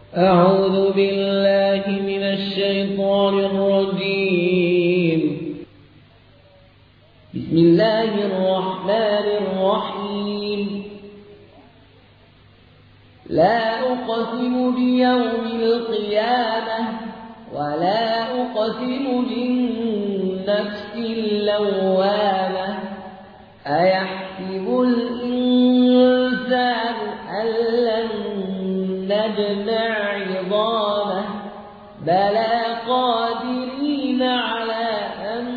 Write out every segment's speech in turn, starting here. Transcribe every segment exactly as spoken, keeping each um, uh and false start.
أعوذ بالله من الشيطان الرجيم. بسم الله الرحمن الرحيم. لا أقسم بيوم القيامة ولا أقسم بالنفس اللوامة أيحسب الإنسان أن لن نجمع عظامه بلى قادرين على أن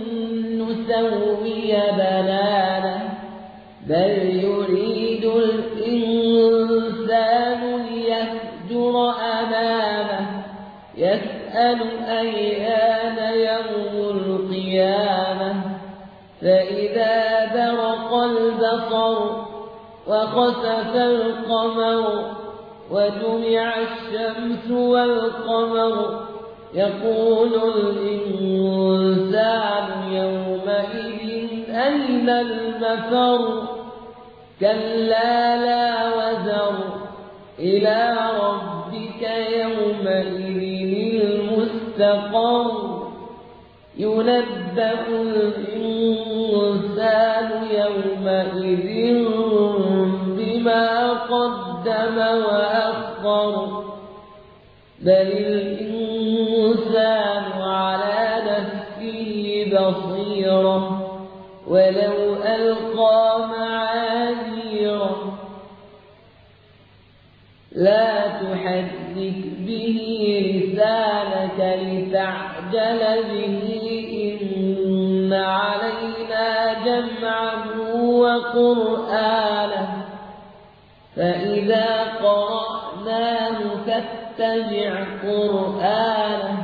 نسوي بنانه بل يريد الإنسان ليفجر أمامه يسأل أيان يوم القيامة فإذا برق البصر وخسف القمر وجمع الشمس والقمر يقول الإنسان يومئذ أين المفر كلا لا وزر إلى ربك يومئذ المستقر ينبأ الإنسان يومئذ بما قدم وأخر بل الإنسان على نفسه بصيرة ولو ألقى معاذيره لا تحرك به لسانك لتعجل به إن علينا جمعه وقرآنه فإذا قرأناه فاتبع قرآنه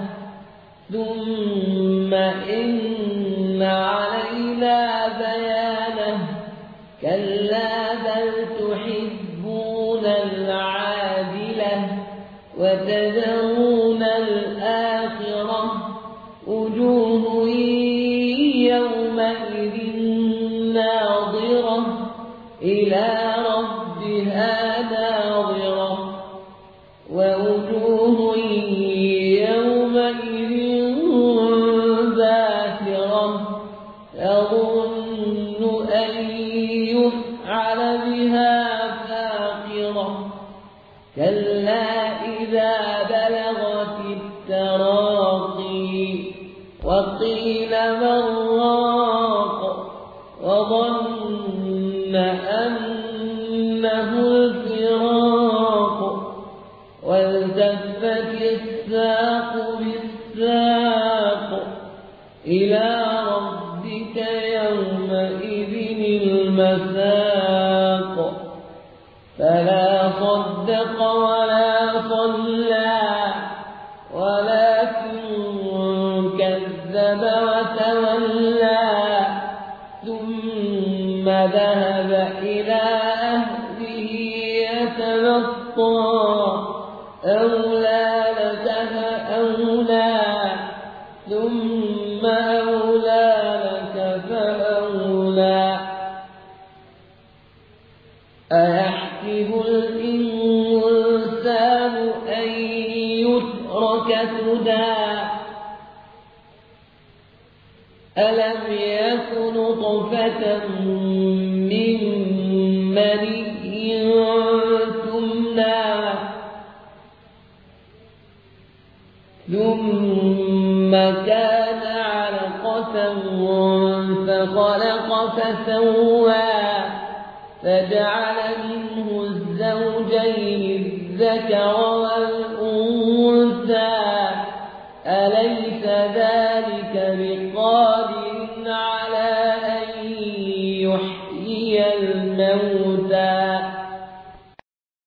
ثم إن علينا بيانه كلا بل تحبون العاجلة وتذرون الآخرة وجوه يومئذ ناظرة إلى ربها ناظرة ووجوه يومئذ باسرة تظن أن يفعل بها فاقرة كلا إذا بلغت التراقي وقيل من راق وظن أنه الفراق والتفت الساق بالساق إلى ربك يومئذ المساق فلا صدق ولا صلى ولكن كذب وتولى ثم ذهب إلى أهله يتمطى أولى لك فأولى ثم أولى لك فأولى أيحسب الإنسان أن يترك سدى ألم يك نطفة من مني تمنى ثم كان علقة فخلق فسوى فجعل منه الزوجين الذكر والأنثى أليس ذلك بقادر على أن يحيي